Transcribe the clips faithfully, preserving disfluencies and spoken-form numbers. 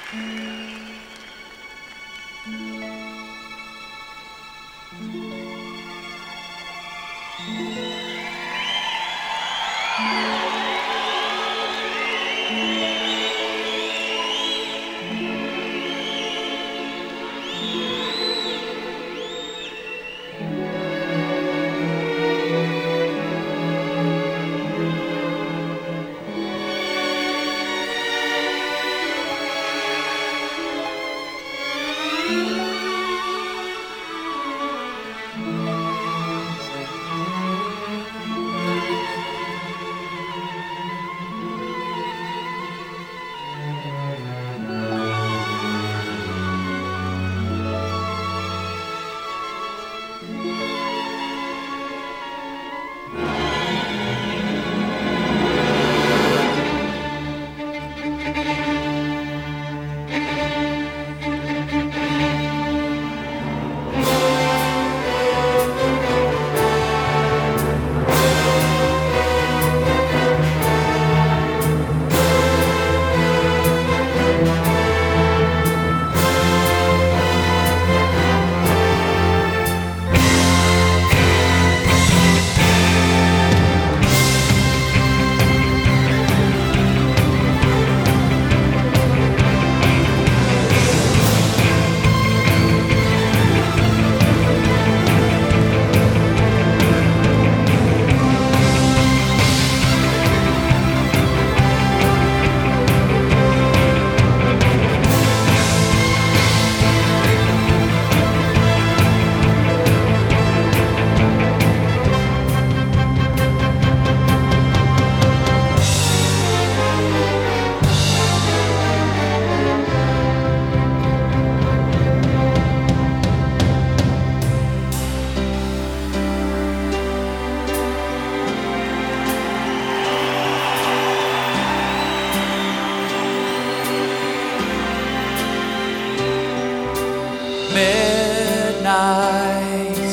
Midnight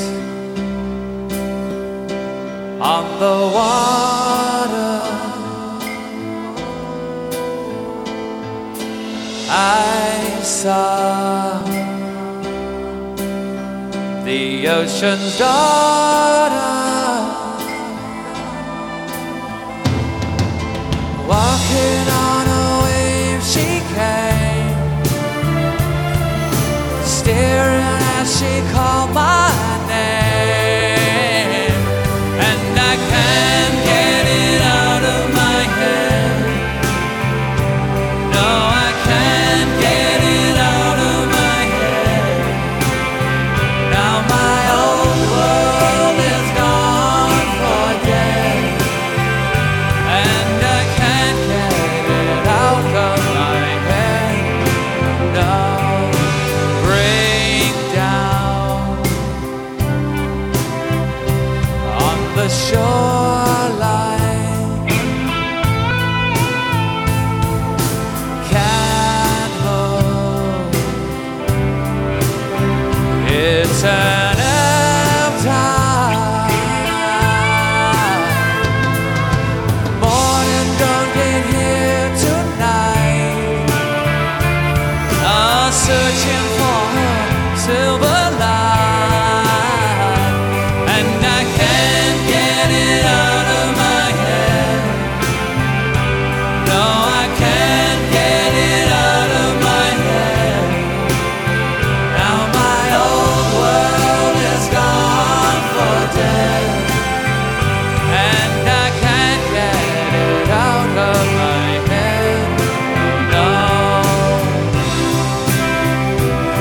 on the water, I saw the ocean's daughter walking on a wave. She came staring as she called my name, and I can't get it out of my head. No, I can't get it out of my head. Now my old world is gone for dead, and I can't get it out of my head. No. The shoreline can't hold it's an ebb tide. Morning don't get here tonight. I'm searching for her silver light, and I can't get it out of my head. No, I can't get it out of my head. Now my old world is gone for dead, and I can't get it out of my head. No.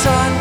sun.